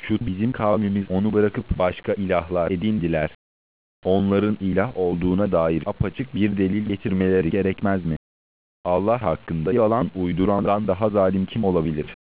Şu bizim kavmimiz onu bırakıp başka ilahlar edindiler. Onların ilah olduğuna dair apaçık bir delil getirmeleri gerekmez mi? Allah hakkında yalan uydurandan daha zalim kim olabilir?